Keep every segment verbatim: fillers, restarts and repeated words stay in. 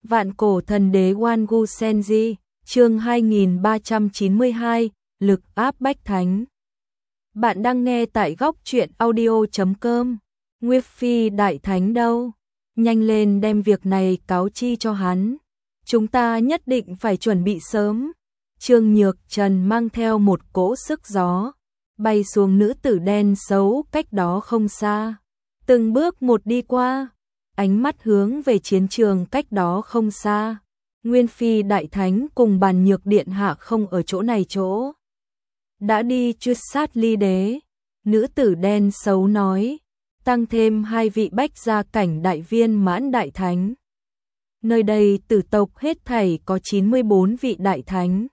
Vạn cổ thần đế Wangu Senji, chương hai nghìn ba trăm chín mươi hai, lực áp bách thánh. Bạn đang nghe tại góc truyện audio chấm com. Nguyệt Phi đại thánh đâu? Nhanh lên đem việc này cáo chi cho hắn. Chúng ta nhất định phải chuẩn bị sớm. Trương Nhược Trần mang theo một cỗ sức gió, bay xuống nữ tử đen xấu cách đó không xa. Từng bước một đi qua, ánh mắt hướng về chiến trường cách đó không xa. Nguyên Phi đại thánh cùng Bàn Nhược điện hạ không ở chỗ này chỗ. Đã đi truy sát ly đế. Nữ tử đen xấu nói, tăng thêm hai vị bách gia cảnh đại viên mãn đại thánh. Nơi đây tử tộc hết thảy có chín mươi bốn vị đại thánh.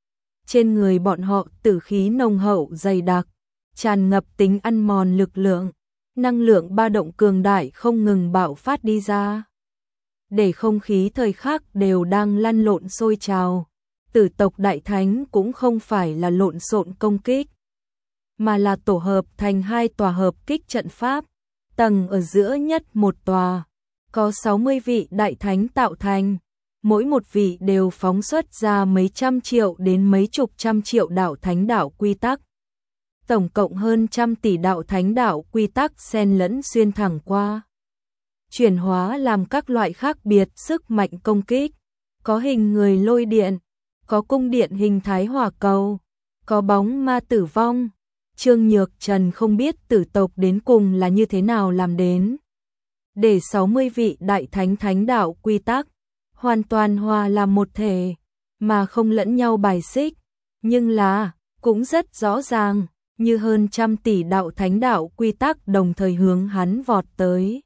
Trên người bọn họ tử khí nồng hậu dày đặc, tràn ngập tính ăn mòn lực lượng, năng lượng ba động cường đại không ngừng bạo phát đi ra. Để không khí thời khắc đều đang lăn lộn sôi trào, tử tộc đại thánh cũng không phải là lộn xộn công kích, mà là tổ hợp thành hai tòa hợp kích trận pháp, tầng ở giữa nhất một tòa, có sáu mươi vị đại thánh tạo thành, mỗi một vị đều phóng xuất ra mấy trăm triệu đến mấy chục trăm triệu đạo thánh đạo quy tắc. Tổng cộng hơn trăm tỷ đạo thánh đạo quy tắc xen lẫn xuyên thẳng qua, chuyển hóa làm các loại khác biệt sức mạnh công kích, có hình người lôi điện, có cung điện hình thái hỏa cầu, có bóng ma tử vong. Trương Nhược Trần không biết tử tộc đến cùng là như thế nào làm đến, để sáu mươi vị đại thánh thánh đạo quy tắc hoàn toàn hòa làm một thể, mà không lẫn nhau bài xích, nhưng là cũng rất rõ ràng, như hơn trăm tỷ đạo thánh đạo quy tắc đồng thời hướng hắn vọt tới.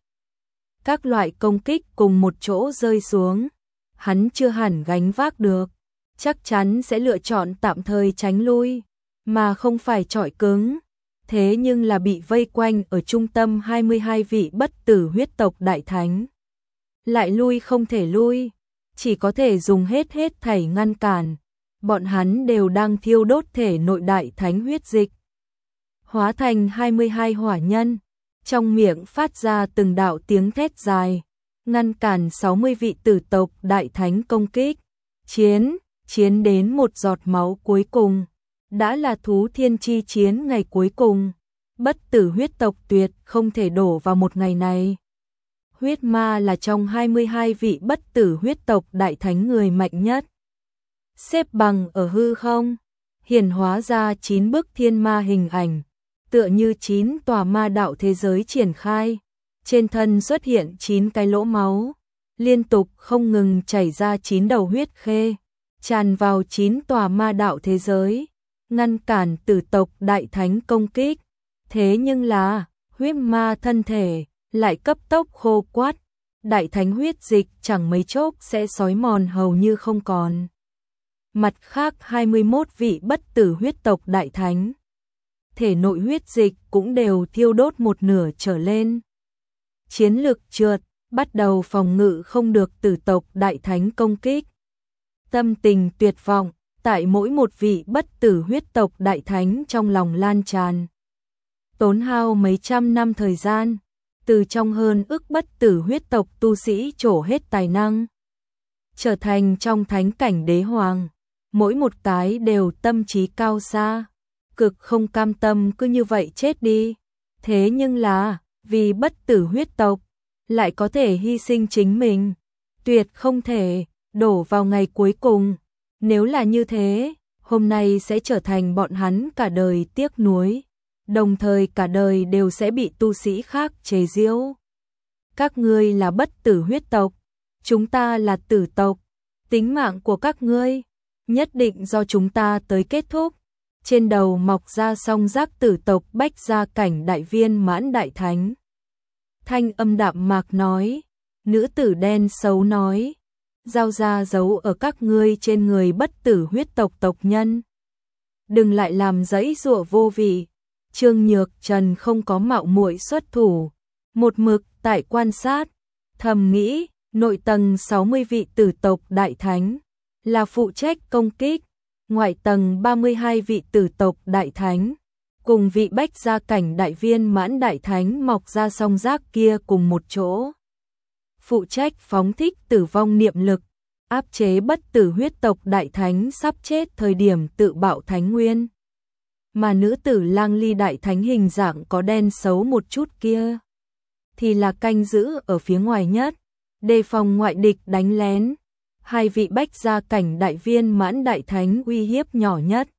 Các loại công kích cùng một chỗ rơi xuống, hắn chưa hẳn gánh vác được, chắc chắn sẽ lựa chọn tạm thời tránh lui, mà không phải chọi cứng. Thế nhưng là bị vây quanh ở trung tâm hai mươi hai vị bất tử huyết tộc đại thánh. Lại lui không thể lui, chỉ có thể dùng hết hết thảy ngăn cản. Bọn hắn đều đang thiêu đốt thể nội đại thánh huyết dịch, hóa thành hai mươi hai hỏa nhân, trong miệng phát ra từng đạo tiếng thét dài, ngăn cản sáu mươi vị tử tộc đại thánh công kích. Chiến, chiến đến một giọt máu cuối cùng, đã là thú thiên chi chiến ngày cuối cùng, bất tử huyết tộc tuyệt không thể đổ vào một ngày này. Huyết ma là trong hai mươi hai vị bất tử huyết tộc đại thánh người mạnh nhất. Xếp bằng ở hư không, hiển hóa ra chín bức thiên ma hình ảnh, tựa như chín tòa ma đạo thế giới triển khai. Trên thân xuất hiện chín cái lỗ máu, liên tục không ngừng chảy ra chín đầu huyết khê, tràn vào chín tòa ma đạo thế giới, ngăn cản tử tộc đại thánh công kích. Thế nhưng là, huyết ma thân thể lại cấp tốc khô quắt, đại thánh huyết dịch chẳng mấy chốc sẽ xói mòn hầu như không còn. Mặt khác hai mươi mốt vị bất tử huyết tộc đại thánh, thể nội huyết dịch cũng đều thiêu đốt một nửa trở lên. Chiến lực trượt, bắt đầu phòng ngự không được tử tộc đại thánh công kích. Tâm tình tuyệt vọng, tại mỗi một vị bất tử huyết tộc đại thánh trong lòng lan tràn. Tốn hao mấy trăm năm thời gian, từ trong hơn ức bất tử huyết tộc tu sĩ trổ hết tài năng, trở thành trong thánh cảnh đế hoàng, mỗi một cái đều tâm trí cao xa, cực không cam tâm cứ như vậy chết đi. Thế nhưng là, vì bất tử huyết tộc, lại có thể hy sinh chính mình, tuyệt không thể đổ vào ngày cuối cùng. Nếu là như thế, hôm nay sẽ trở thành bọn hắn cả đời tiếc nuối, đồng thời cả đời đều sẽ bị tu sĩ khác chế giễu. Các ngươi là bất tử huyết tộc, chúng ta là tử tộc, tính mạng của các ngươi nhất định do chúng ta tới kết thúc. Trên đầu mọc ra song giác tử tộc bách gia cảnh đại viên mãn đại thánh. Thanh âm đạm mạc nói, nữ tử đen xấu nói, giao ra dấu ở các ngươi trên người bất tử huyết tộc tộc nhân. Đừng lại làm giãy giụa vô vị. Trương Nhược Trần không có mạo muội xuất thủ, một mực tại quan sát, thầm nghĩ, nội tầng sáu mươi vị tử tộc đại thánh là phụ trách công kích, ngoại tầng ba mươi hai vị tử tộc đại thánh cùng vị bách gia cảnh đại viên mãn đại thánh mọc ra song giác kia cùng một chỗ, phụ trách phóng thích tử vong niệm lực, áp chế bất tử huyết tộc đại thánh sắp chết thời điểm tự bạo thánh nguyên. Mà nữ tử Lang Ly đại thánh hình dạng có đen xấu một chút kia thì là canh giữ ở phía ngoài nhất, đề phòng ngoại địch đánh lén. Hai vị bách gia cảnh đại viên mãn đại thánh uy hiếp nhỏ nhất.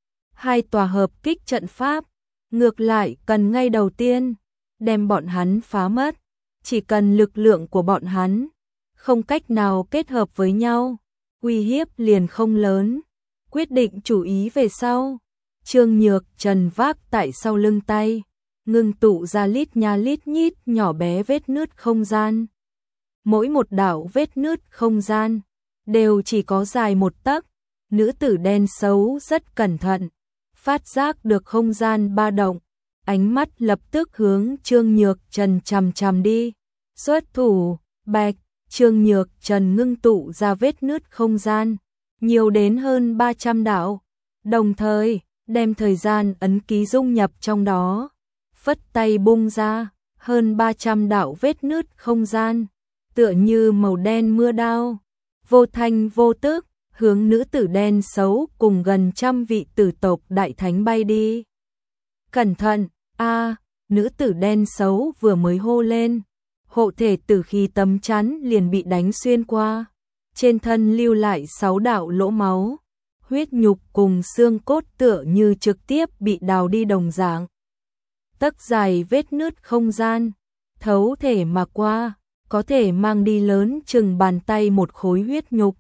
Hai tòa hợp kích trận pháp, ngược lại cần ngay đầu tiên đem bọn hắn phá mất, chỉ cần lực lượng của bọn hắn không cách nào kết hợp với nhau, uy hiếp liền không lớn. Quyết định chủ ý về sau, Trương Nhược Trần vác tại sau lưng tay, ngưng tụ ra lít nha lít nhít nhỏ bé vết nứt không gian. Mỗi một đạo vết nứt không gian đều chỉ có dài một tấc. Nữ tử đen xấu rất cẩn thận, phát giác được không gian ba động, ánh mắt lập tức hướng Trương Nhược Trần chằm chằm đi. Xuất thủ, bạch, Trương Nhược Trần ngưng tụ ra vết nứt không gian, nhiều đến hơn ba trăm đạo, đồng thời đem thời gian ấn ký dung nhập trong đó, phất tay bung ra, hơn ba trăm đạo vết nứt không gian, tựa như màu đen mưa đao, vô thanh vô tức, hướng nữ tử đen xấu cùng gần trăm vị tử tộc đại thánh bay đi. Cẩn thận, a, nữ tử đen xấu vừa mới hô lên, hộ thể tử khí tấm chắn liền bị đánh xuyên qua, trên thân lưu lại sáu đạo lỗ máu, huyết nhục cùng xương cốt tựa như trực tiếp bị đào đi đồng dạng. Tấc dài vết nứt không gian, thấu thể mà qua, có thể mang đi lớn chừng bàn tay một khối huyết nhục.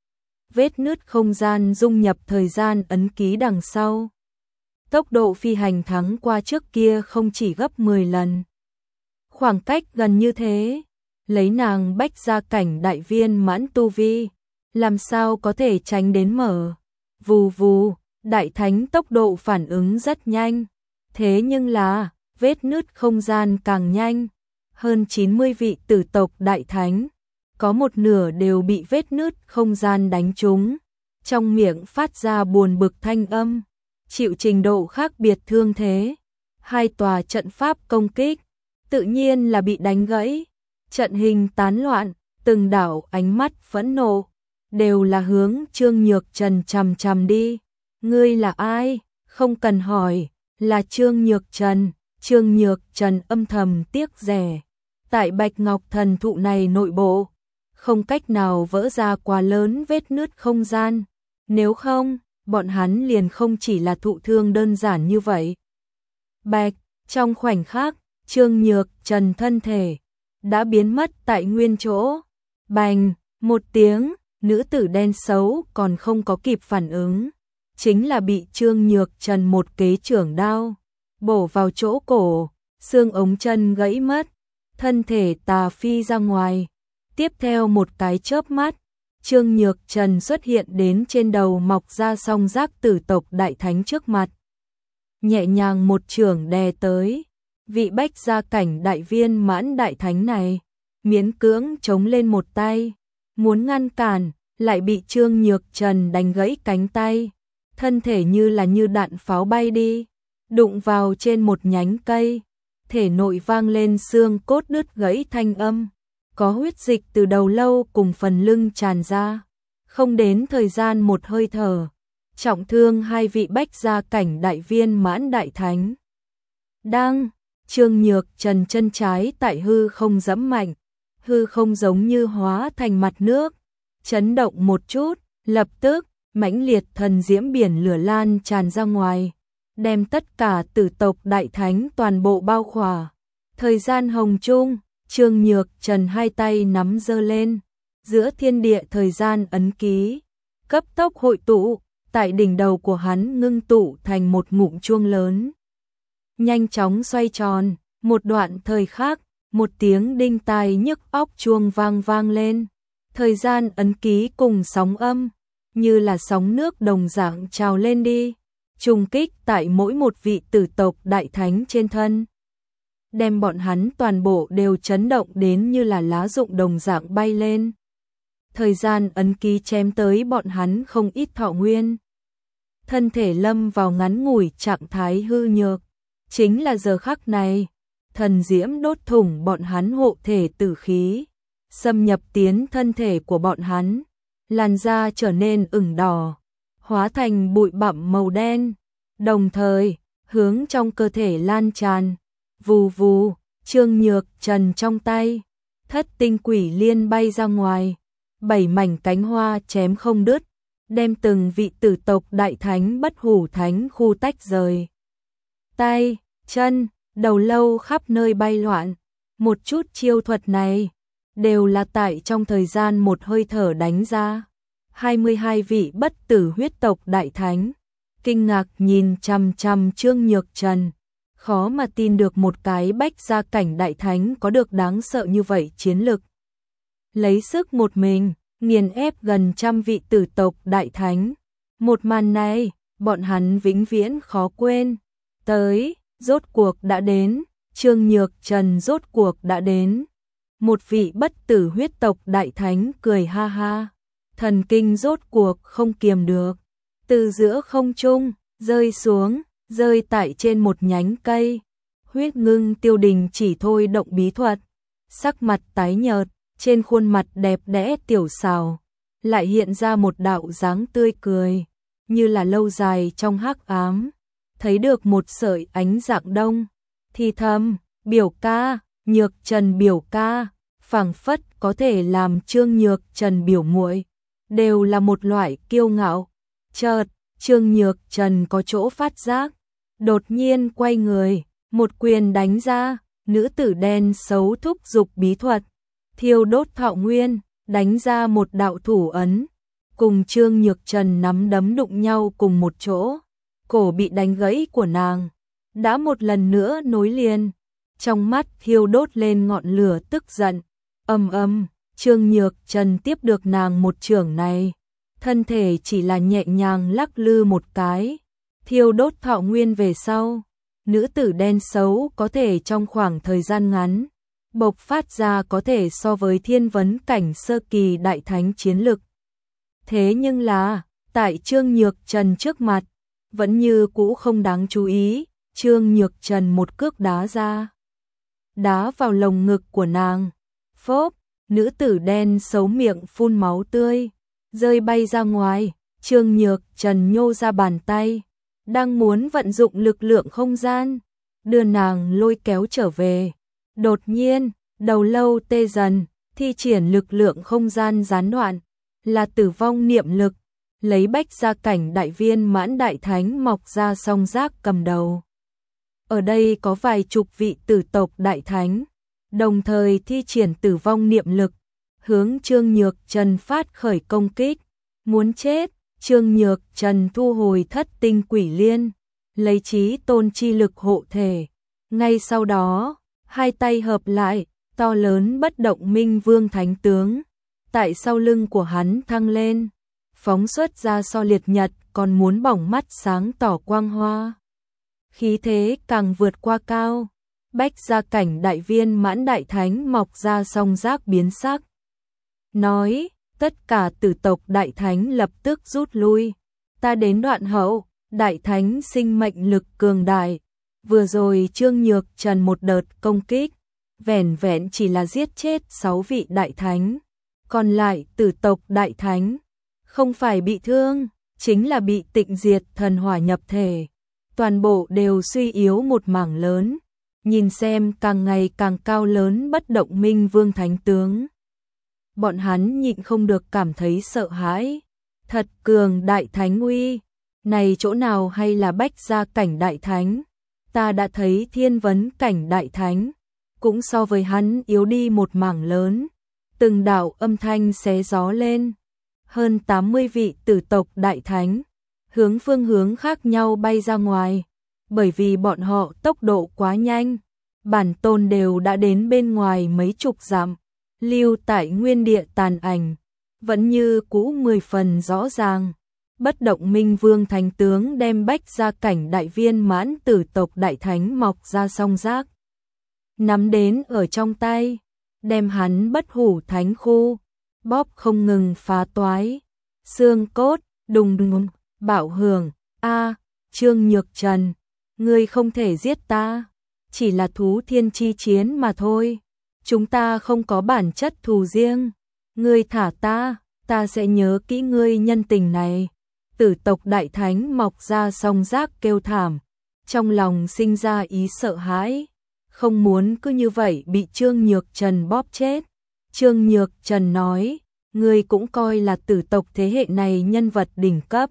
Vết nứt không gian dung nhập thời gian ấn ký đằng sau. Tốc độ phi hành thắng qua trước kia không chỉ gấp mười lần. Khoảng cách gần như thế, lấy nàng bách gia cảnh đại viên mãn tu vi, làm sao có thể tránh đến mở. Vù vù, đại thánh tốc độ phản ứng rất nhanh, thế nhưng là, vết nứt không gian càng nhanh. Hơn chín mươi vị tử tộc đại thánh, có một nửa đều bị vết nứt không gian đánh trúng, trong miệng phát ra buồn bực thanh âm, chịu trình độ khác biệt thương thế. Hai tòa trận pháp công kích, tự nhiên là bị đánh gãy, trận hình tán loạn, từng đảo ánh mắt phẫn nộ, đều là hướng Trương Nhược Trần chằm chằm đi. Ngươi là ai? Không cần hỏi, là Trương Nhược Trần. Trương Nhược Trần âm thầm tiếc rẻ, tại Bạch Ngọc thần thụ này nội bộ, không cách nào vỡ ra quá lớn vết nứt không gian, nếu không, bọn hắn liền không chỉ là thụ thương đơn giản như vậy. Bạch, trong khoảnh khắc, Trương Nhược Trần thân thể đã biến mất tại nguyên chỗ. Bành, một tiếng, nữ tử đen xấu còn không có kịp phản ứng, chính là bị Trương Nhược Trần một kế chưởng đao bổ vào chỗ cổ, xương ống chân gãy mất, thân thể tà phi ra ngoài. Tiếp theo một cái chớp mắt, Trương Nhược Trần xuất hiện đến trên đầu mọc ra song giác tử tộc đại thánh trước mặt. Nhẹ nhàng một chưởng đè tới, vị bách gia cảnh đại viên mãn đại thánh này, miễn cưỡng chống lên một tay, muốn ngăn cản, lại bị Trương Nhược Trần đánh gãy cánh tay, thân thể như là như đạn pháo bay đi, đụng vào trên một nhánh cây, thể nội vang lên xương cốt đứt gãy thanh âm, có huyết dịch từ đầu lâu cùng phần lưng tràn ra, không đến thời gian một hơi thở, trọng thương hai vị bách gia cảnh đại viên mãn đại thánh. Đang, Trương Nhược Trần chân trái tại hư không giẫm mạnh, hư không giống như hóa thành mặt nước, chấn động một chút, lập tức, mãnh liệt thần diễm biển lửa lan tràn ra ngoài, đem tất cả tử tộc đại thánh toàn bộ bao khỏa. Thời gian hồng chung, Trương Nhược Trần hai tay nắm giơ lên, giữa thiên địa thời gian ấn ký, cấp tốc hội tụ, tại đỉnh đầu của hắn ngưng tụ thành một ngụm chuông lớn. Nhanh chóng xoay tròn, một đoạn thời khắc, một tiếng đinh tai nhức óc chuông vang vang lên. Thời gian ấn ký cùng sóng âm, như là sóng nước đồng dạng trào lên đi, trùng kích tại mỗi một vị tử tộc đại thánh trên thân, đem bọn hắn toàn bộ đều chấn động đến như là lá rụng đồng dạng bay lên. Thời gian ấn ký chém tới bọn hắn không ít thọ nguyên, thân thể lâm vào ngắn ngủi trạng thái hư nhược. Chính là giờ khắc này, thần diễm đốt thủng bọn hắn hộ thể tử khí, xâm nhập tiến thân thể của bọn hắn, làn da trở nên ửng đỏ, hóa thành bụi bặm màu đen, đồng thời hướng trong cơ thể lan tràn. Vù vù, Trương Nhược Trần trong tay, thất tinh quỷ liên bay ra ngoài, bảy mảnh cánh hoa chém không đứt, đem từng vị tử tộc đại thánh bất hủ thánh khu tách rời. Tay, chân, đầu lâu khắp nơi bay loạn, một chút chiêu thuật này đều là tại trong thời gian một hơi thở đánh ra. hai mươi hai vị bất tử huyết tộc đại thánh kinh ngạc nhìn chằm chằm Trương Nhược Trần, khó mà tin được một cái bách gia cảnh đại thánh có được đáng sợ như vậy chiến lực. Lấy sức một mình nghiền ép gần trăm vị tử tộc đại thánh. Một màn này, bọn hắn vĩnh viễn khó quên. Tới, rốt cuộc đã đến, Trương Nhược Trần rốt cuộc đã đến. Một vị bất tử huyết tộc đại thánh cười ha ha, thần kinh rốt cuộc không kiềm được, từ giữa không trung rơi xuống, rơi tại trên một nhánh cây. Huyết Ngưng Tiêu Đình chỉ thôi động bí thuật, sắc mặt tái nhợt, trên khuôn mặt đẹp đẽ tiểu xảo lại hiện ra một đạo dáng tươi cười, như là lâu dài trong hắc ám thấy được một sợi ánh dạng đông, thì thầm, biểu ca, Nhược Trần biểu ca, phảng phất có thể làm Trương Nhược Trần biểu muội, đều là một loại kiêu ngạo. Chợt, Trương Nhược Trần có chỗ phát giác, đột nhiên quay người, một quyền đánh ra, nữ tử đen xấu thúc giục bí thuật, thiêu đốt thọ nguyên, đánh ra một đạo thủ ấn, cùng Trương Nhược Trần nắm đấm đụng nhau cùng một chỗ, cổ bị đánh gãy của nàng đã một lần nữa nối liền, trong mắt thiêu đốt lên ngọn lửa tức giận. Ầm ầm, Trương Nhược Trần tiếp được nàng một chưởng này, thân thể chỉ là nhẹ nhàng lắc lư một cái, thiêu đốt thọ nguyên về sau, nữ tử đen xấu có thể trong khoảng thời gian ngắn bộc phát ra có thể so với thiên vấn cảnh sơ kỳ đại thánh chiến lực. Thế nhưng là, tại Trương Nhược Trần trước mặt, vẫn như cũ không đáng chú ý. Trương Nhược Trần một cước đá ra, đá vào lồng ngực của nàng. Phốp, nữ tử đen xấu miệng phun máu tươi, rơi bay ra ngoài. Trương Nhược Trần nhô ra bàn tay, đang muốn vận dụng lực lượng không gian, đưa nàng lôi kéo trở về. Đột nhiên, đầu lâu tê dần, thi triển lực lượng không gian gián đoạn, là tử vong niệm lực, lấy bách gia cảnh đại viên mãn đại thánh mọc ra song giác cầm đầu. Ở đây có vài chục vị tử tộc đại thánh, đồng thời thi triển tử vong niệm lực, hướng Trương Nhược Trần phát khởi công kích. Muốn chết, Trương Nhược Trần thu hồi thất tinh quỷ liên, lấy chí tôn chi lực hộ thể. Ngay sau đó, hai tay hợp lại, to lớn bất động minh vương thánh tướng tại sau lưng của hắn thăng lên, phóng xuất ra so liệt nhật còn muốn bỏng mắt sáng tỏ quang hoa. Khí thế càng vượt qua cao, bách gia cảnh đại viên mãn đại thánh mọc ra song giác biến sắc. Nói, tất cả tử tộc đại thánh lập tức rút lui, ta đến đoạn hậu, đại thánh sinh mệnh lực cường đại. Vừa rồi Trương Nhược Trần một đợt công kích, vẻn vẹn chỉ là giết chết sáu vị đại thánh, còn lại tử tộc đại thánh không phải bị thương, chính là bị tịnh diệt thần hỏa nhập thể, toàn bộ đều suy yếu một mảng lớn. Nhìn xem càng ngày càng cao lớn bất động minh vương thánh tướng, bọn hắn nhịn không được cảm thấy sợ hãi. Thật cường đại thánh uy, này chỗ nào hay là bách gia cảnh đại thánh, ta đã thấy thiên vấn cảnh đại thánh, cũng so với hắn yếu đi một mảng lớn. Từng đạo âm thanh xé gió lên, hơn tám mươi vị tử tộc đại thánh hướng phương hướng khác nhau bay ra ngoài, bởi vì bọn họ tốc độ quá nhanh, bản tôn đều đã đến bên ngoài mấy chục dặm, lưu tại nguyên địa tàn ảnh vẫn như cũ mười phần rõ ràng. Bất động minh vương thánh tướng đem bách gia cảnh đại viên mãn tử tộc đại thánh mọc ra song giác, nắm đến ở trong tay, đem hắn bất hủ thánh khu bóp không ngừng phá toái, xương cốt đùng đùng bạo hưởng. A, Trương Nhược Trần, ngươi không thể giết ta, chỉ là thú thiên chi chiến mà thôi. chúng ta không có bản chất thù riêng, ngươi thả ta, ta sẽ nhớ kỹ ngươi nhân tình này. Tử tộc đại thánh mọc ra song giác kêu thảm, trong lòng sinh ra ý sợ hãi, không muốn cứ như vậy bị Trương Nhược Trần bóp chết. Trương Nhược Trần nói, ngươi cũng coi là tử tộc thế hệ này nhân vật đỉnh cấp.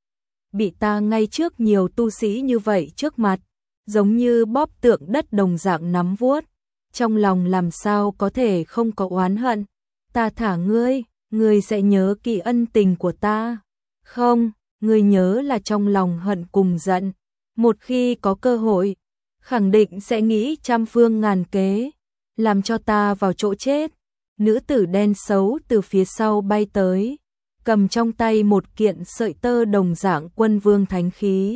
Bị ta ngay trước nhiều tu sĩ như vậy trước mặt, giống như bóp tượng đất đồng dạng nắm vuốt, trong lòng làm sao có thể không có oán hận. Ta thả ngươi, ngươi sẽ nhớ kỹ ân tình của ta. Không, ngươi nhớ là trong lòng hận cùng giận. Một khi có cơ hội, khẳng định sẽ nghĩ trăm phương ngàn kế, làm cho ta vào chỗ chết. Nữ tử đen xấu từ phía sau bay tới, cầm trong tay một kiện sợi tơ đồng dạng quân vương thánh khí.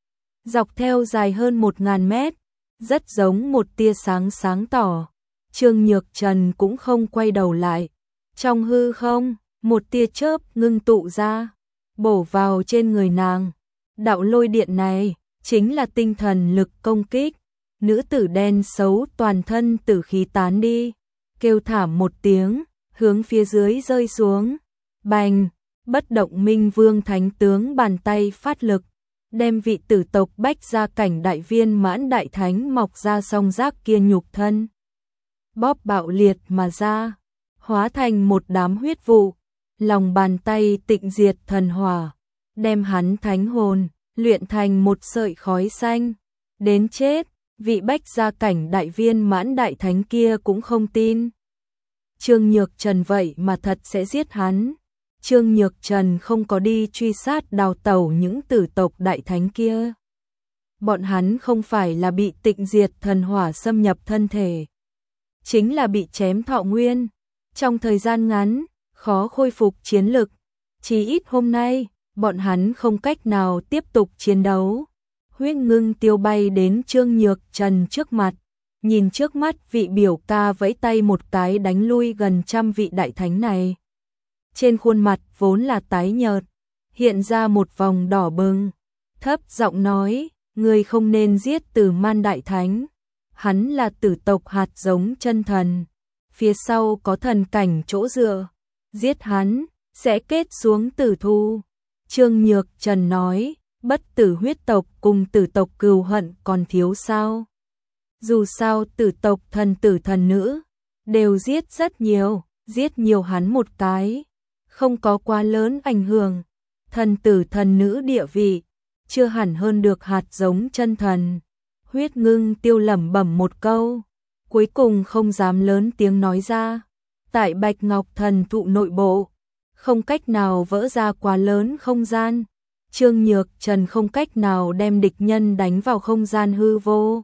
Dọc theo dài hơn một ngàn mét, rất giống một tia sáng sáng tỏ. Trương Nhược Trần cũng không quay đầu lại. Trong hư không, một tia chớp ngưng tụ ra, bổ vào trên người nàng. Đạo lôi điện này chính là tinh thần lực công kích. Nữ tử đen xấu toàn thân tử khí tán đi, kêu thảm một tiếng, hướng phía dưới rơi xuống. Bành, bất động minh vương thánh tướng bàn tay phát lực, đem vị tử tộc bách gia cảnh đại viên mãn đại thánh mọc ra song giác kia nhục thân. Bóp bạo liệt mà ra, hóa thành một đám huyết vụ, lòng bàn tay tịnh diệt thần hỏa, đem hắn thánh hồn, luyện thành một sợi khói xanh. Đến chết, vị bách gia cảnh đại viên mãn đại thánh kia cũng không tin. Trương Nhược Trần vậy mà thật sẽ giết hắn. Trương Nhược Trần không có đi truy sát đào tẩu những tử tộc đại thánh kia. Bọn hắn không phải là bị tịnh diệt thần hỏa xâm nhập thân thể, chính là bị chém thọ nguyên. Trong thời gian ngắn, khó khôi phục chiến lực. Chỉ ít hôm nay, bọn hắn không cách nào tiếp tục chiến đấu. Huyết Ngưng Tiêu bay đến Trương Nhược Trần trước mặt, nhìn trước mắt vị biểu ca vẫy tay một cái đánh lui gần trăm vị đại thánh này. Trên khuôn mặt vốn là tái nhợt, hiện ra một vòng đỏ bừng, thấp giọng nói, ngươi không nên giết Tử Man đại thánh, hắn là tử tộc hạt giống chân thần, phía sau có thần cảnh chỗ dựa, giết hắn sẽ kết xuống tử thù. Trương Nhược Trần nói, bất tử huyết tộc cùng tử tộc cừu hận còn thiếu sao? Dù sao tử tộc thần tử thần nữ đều giết rất nhiều, giết nhiều hắn một cái, không có quá lớn ảnh hưởng. Thần tử thần nữ địa vị chưa hẳn hơn được hạt giống chân thần. Huyết Ngưng Tiêu lẩm bẩm một câu, cuối cùng không dám lớn tiếng nói ra. Tại Bạch Ngọc thần thụ nội bộ, không cách nào vỡ ra quá lớn không gian. Trương Nhược Trần không cách nào đem địch nhân đánh vào không gian hư vô,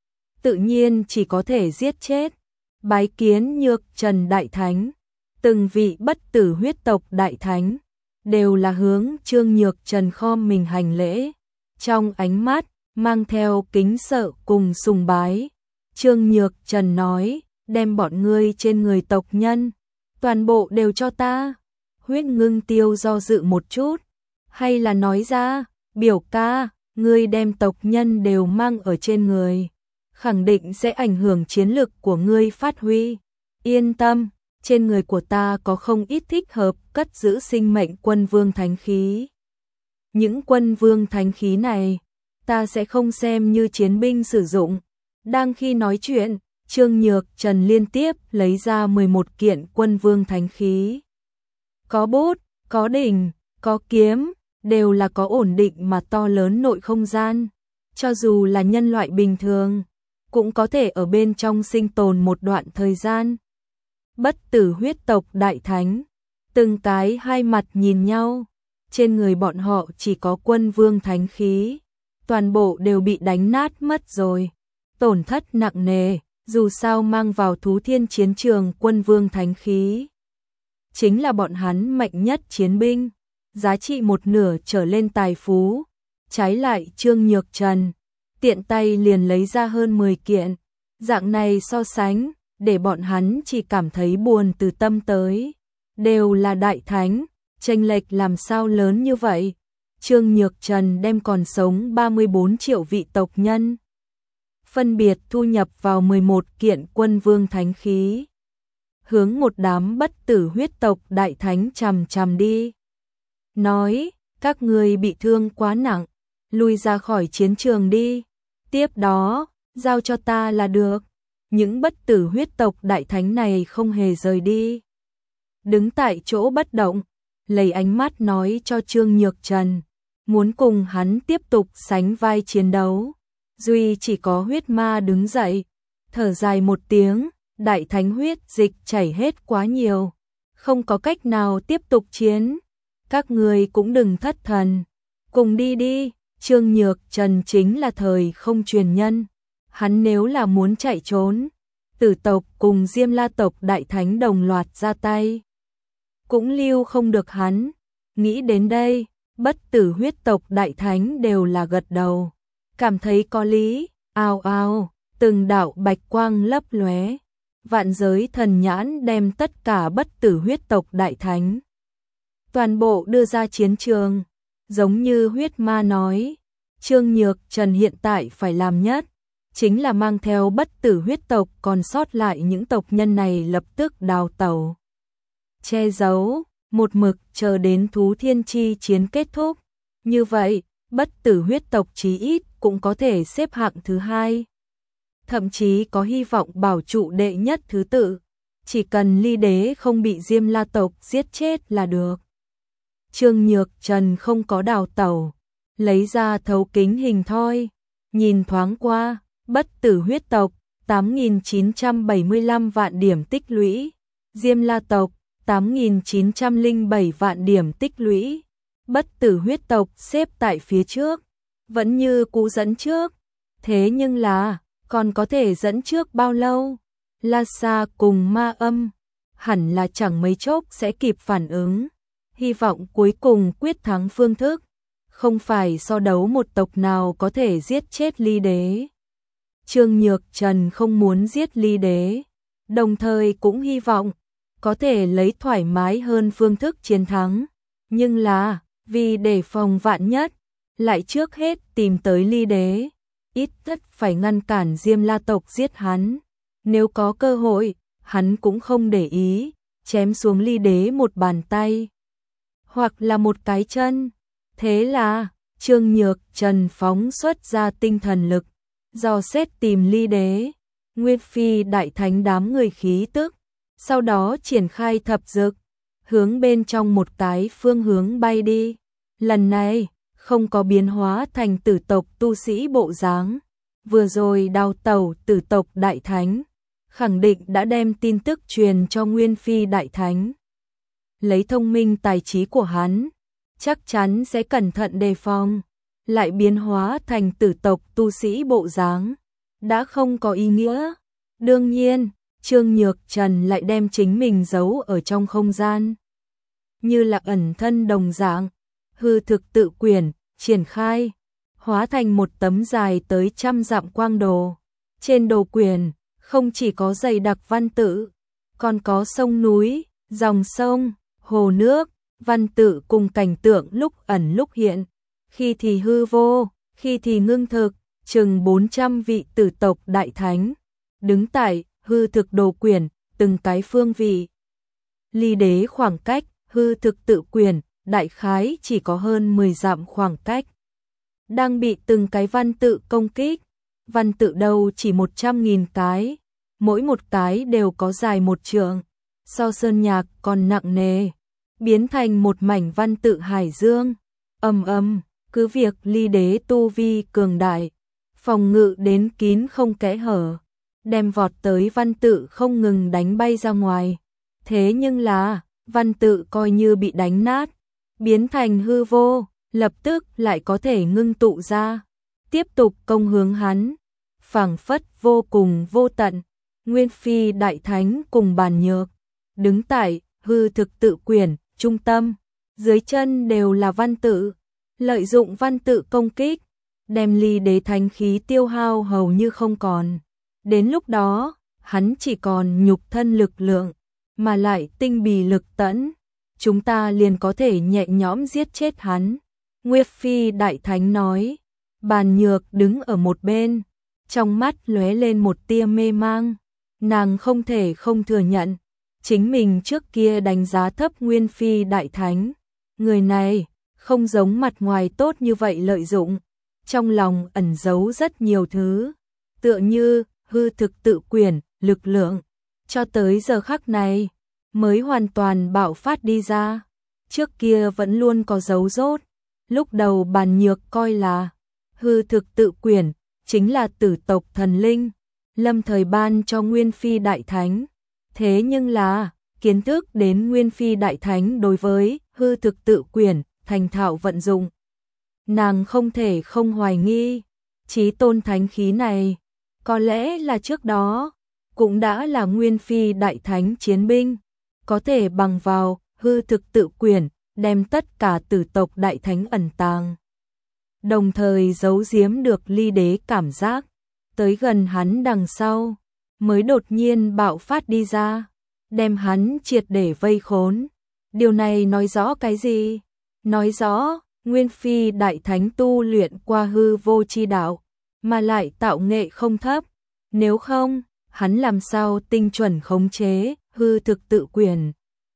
tự nhiên chỉ có thể giết chết. Bái kiến Nhược Trần đại thánh. Từng vị bất tử huyết tộc đại thánh đều là hướng Trương Nhược Trần khom mình hành lễ, trong ánh mắt mang theo kính sợ cùng sùng bái. Trương Nhược Trần nói, đem bọn ngươi trên người tộc nhân toàn bộ đều cho ta. Huyết Ngưng Tiêu do dự một chút, hay là nói ra, biểu ca, ngươi đem tộc nhân đều mang ở trên người, khẳng định sẽ ảnh hưởng chiến lực của ngươi phát huy. Yên tâm, trên người của ta có không ít thích hợp cất giữ sinh mệnh quân vương thánh khí. Những quân vương thánh khí này, ta sẽ không xem như chiến binh sử dụng. Đang khi nói chuyện, Trương Nhược Trần liên tiếp lấy ra mười một kiện quân vương thánh khí. Có bút, có đỉnh, có kiếm, đều là có ổn định mà to lớn nội không gian. Cho dù là nhân loại bình thường, cũng có thể ở bên trong sinh tồn một đoạn thời gian. Bất tử huyết tộc đại thánh, từng cái hai mặt nhìn nhau, trên người bọn họ chỉ có quân vương thánh khí, toàn bộ đều bị đánh nát mất rồi, tổn thất nặng nề. Dù sao mang vào thú thiên chiến trường quân vương thánh khí, chính là bọn hắn mạnh nhất chiến binh, giá trị một nửa trở lên tài phú. Trái lại Trương Nhược Trần, tiện tay liền lấy ra hơn mười kiện, dạng này so sánh, để bọn hắn chỉ cảm thấy buồn từ tâm tới. Đều là đại thánh, chênh lệch làm sao lớn như vậy? Trương Nhược Trần đem còn sống ba mươi bốn triệu vị tộc nhân phân biệt thu nhập vào mười một kiện quân vương thánh khí. Hướng một đám bất tử huyết tộc đại thánh chằm chằm đi. Nói, các người bị thương quá nặng, lui ra khỏi chiến trường đi. Tiếp đó, giao cho ta là được. Những bất tử huyết tộc đại thánh này không hề rời đi. Đứng tại chỗ bất động, lấy ánh mắt nói cho Trương Nhược Trần, muốn cùng hắn tiếp tục sánh vai chiến đấu. Duy chỉ có huyết ma đứng dậy, thở dài một tiếng, đại thánh huyết dịch chảy hết quá nhiều, không có cách nào tiếp tục chiến. Các người cũng đừng thất thần, cùng đi đi. Trương Nhược Trần chính là thời không truyền nhân, hắn nếu là muốn chạy trốn, Tử tộc cùng Diêm La tộc đại thánh đồng loạt ra tay, cũng lưu không được hắn. Nghĩ đến đây, bất tử huyết tộc đại thánh đều là gật đầu, cảm thấy có lý. Ao ao, từng đạo bạch quang lấp lóe, vạn giới thần nhãn đem tất cả bất tử huyết tộc đại thánh toàn bộ đưa ra chiến trường. Giống như huyết ma nói, Trương Nhược Trần hiện tại phải làm nhất chính là mang theo bất tử huyết tộc còn sót lại những tộc nhân này lập tức đào tẩu, che giấu, một mực chờ đến thú thiên chi chiến kết thúc. Như vậy, bất tử huyết tộc chí ít cũng có thể xếp hạng thứ hai, thậm chí có hy vọng bảo trụ đệ nhất thứ tự. Chỉ cần Ly Đế không bị Diêm La tộc giết chết là được. Trương Nhược Trần không có đào tẩu, lấy ra thấu kính hình thoi, nhìn thoáng qua, bất tử huyết tộc tám nghìn chín trăm bảy mươi lăm vạn điểm tích lũy, Diêm La tộc tám nghìn chín trăm lẻ bảy vạn điểm tích lũy. Bất tử huyết tộc xếp tại phía trước, vẫn như cũ dẫn trước. Thế nhưng là, còn có thể dẫn trước bao lâu? La Sa cùng Ma Âm hẳn là chẳng mấy chốc sẽ kịp phản ứng. Hy vọng cuối cùng quyết thắng phương thức, không phải so đấu một tộc nào có thể giết chết Ly Đế. Trương Nhược Trần không muốn giết Ly Đế, đồng thời cũng hy vọng có thể lấy thoải mái hơn phương thức chiến thắng. Nhưng là, vì để phòng vạn nhất, lại trước hết tìm tới Ly Đế, ít nhất phải ngăn cản Diêm La tộc giết hắn. Nếu có cơ hội, hắn cũng không để ý, chém xuống Ly Đế một bàn tay, hoặc là một cái chân. Thế là, Trương Nhược Trần phóng xuất ra tinh thần lực, dò xét tìm Ly Đế, Nguyên Phi đại thánh đám người khí tức, sau đó triển khai thập dực, hướng bên trong một cái phương hướng bay đi. Lần này, không có biến hóa thành tử tộc tu sĩ bộ dáng. Vừa rồi đào tẩu tử tộc đại thánh, khẳng định đã đem tin tức truyền cho Nguyên Phi đại thánh. Lấy thông minh tài trí của hắn, chắc chắn sẽ cẩn thận đề phòng. Lại biến hóa thành tử tộc tu sĩ bộ dáng, đã không có ý nghĩa. Đương nhiên, Trương Nhược Trần lại đem chính mình giấu ở trong không gian, như là ẩn thân đồng dạng. Hư thực tự quyển triển khai, hóa thành một tấm dài tới trăm dặm quang đồ. Trên đồ quyển không chỉ có dày đặc văn tự, còn có sông núi, dòng sông, hồ nước, văn tự cùng cảnh tượng lúc ẩn lúc hiện, khi thì hư vô, khi thì ngưng thực. Chừng bốn trăm vị tử tộc đại thánh đứng tại hư thực đồ quyển từng cái phương vị. Ly Đế khoảng cách hư thực tự quyển đại khái chỉ có hơn mười dặm khoảng cách, đang bị từng cái văn tự công kích. Văn tự đâu chỉ một trăm nghìn cái, mỗi một cái đều có dài một trượng, so sơn nhạc còn nặng nề, biến thành một mảnh văn tự hải dương. Ầm ầm, cứ việc Ly Đế tu vi cường đại, phòng ngự đến kín không kẽ hở, đem vọt tới văn tự không ngừng đánh bay ra ngoài. Thế nhưng là, văn tự coi như bị đánh nát, biến thành hư vô, lập tức lại có thể ngưng tụ ra, tiếp tục công hướng hắn, phảng phất vô cùng vô tận. Nguyên Phi đại thánh cùng Bàn Nhược đứng tại hư thực tự quyển trung tâm, dưới chân đều là văn tự, lợi dụng văn tự công kích, đem Ly Đế thánh khí tiêu hao hầu như không còn. Đến lúc đó, hắn chỉ còn nhục thân lực lượng, mà lại tinh bì lực tẫn, chúng ta liền có thể nhẹ nhõm giết chết hắn. Nguyên Phi đại thánh nói. Bàn Nhược đứng ở một bên, trong mắt lóe lên một tia mê mang, nàng không thể không thừa nhận, chính mình trước kia đánh giá thấp Nguyên Phi Đại Thánh, người này không giống mặt ngoài tốt như vậy lợi dụng, trong lòng ẩn giấu rất nhiều thứ, tựa như hư thực tự quyển, lực lượng, cho tới giờ khắc này mới hoàn toàn bạo phát đi ra, trước kia vẫn luôn có dấu rốt, lúc đầu Bàn Nhược coi là hư thực tự quyển chính là tử tộc thần linh, lâm thời ban cho Nguyên Phi Đại Thánh, thế nhưng là kiến thức đến Nguyên Phi Đại Thánh đối với hư thực tự quyển thành thạo vận dụng, nàng không thể không hoài nghi, chí tôn thánh khí này có lẽ là trước đó cũng đã là Nguyên Phi Đại Thánh chiến binh, có thể bằng vào hư thực tự quyển đem tất cả tử tộc Đại Thánh ẩn tàng, đồng thời giấu giếm được Ly Đế cảm giác, tới gần hắn đằng sau mới đột nhiên bạo phát đi ra, đem hắn triệt để vây khốn. Điều này nói rõ cái gì? Nói rõ Nguyên Phi Đại Thánh tu luyện qua hư vô chi đạo, mà lại tạo nghệ không thấp, nếu không hắn làm sao tinh chuẩn khống chế hư thực tự quyền.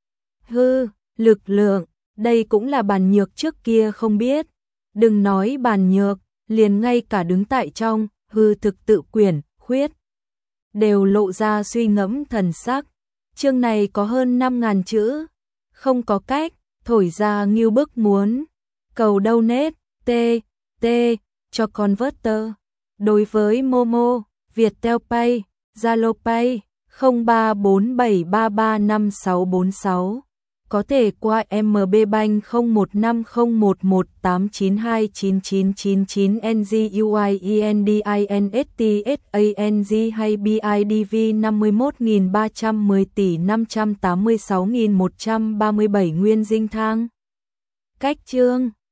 Hư, lực lượng, đây cũng là Bàn Nhược trước kia không biết, đừng nói Bàn Nhược, liền ngay cả đứng tại trong hư thực tự quyền, khuyết, đều lộ ra suy ngẫm thần sắc. Chương này có hơn năm ngàn chữ, không có cách, thổi ra nghiêu bức muốn. Cầu donate, t, t, cho converter. Đối với Momo, Viettel Pay, Zalo Pay, không ba bốn bảy ba ba năm sáu bốn sáu. Có thể qua em bê Bank không một năm không một một tám chín hai chín chín chín chín N G U I E N D I N S T S A N G hay B I D V năm mươi mốt nghìn ba trăm mười tỷ năm trăm tám mươi sáu nghìn một trăm ba mươi bảy Nguyên Dinh Thang. Cách chương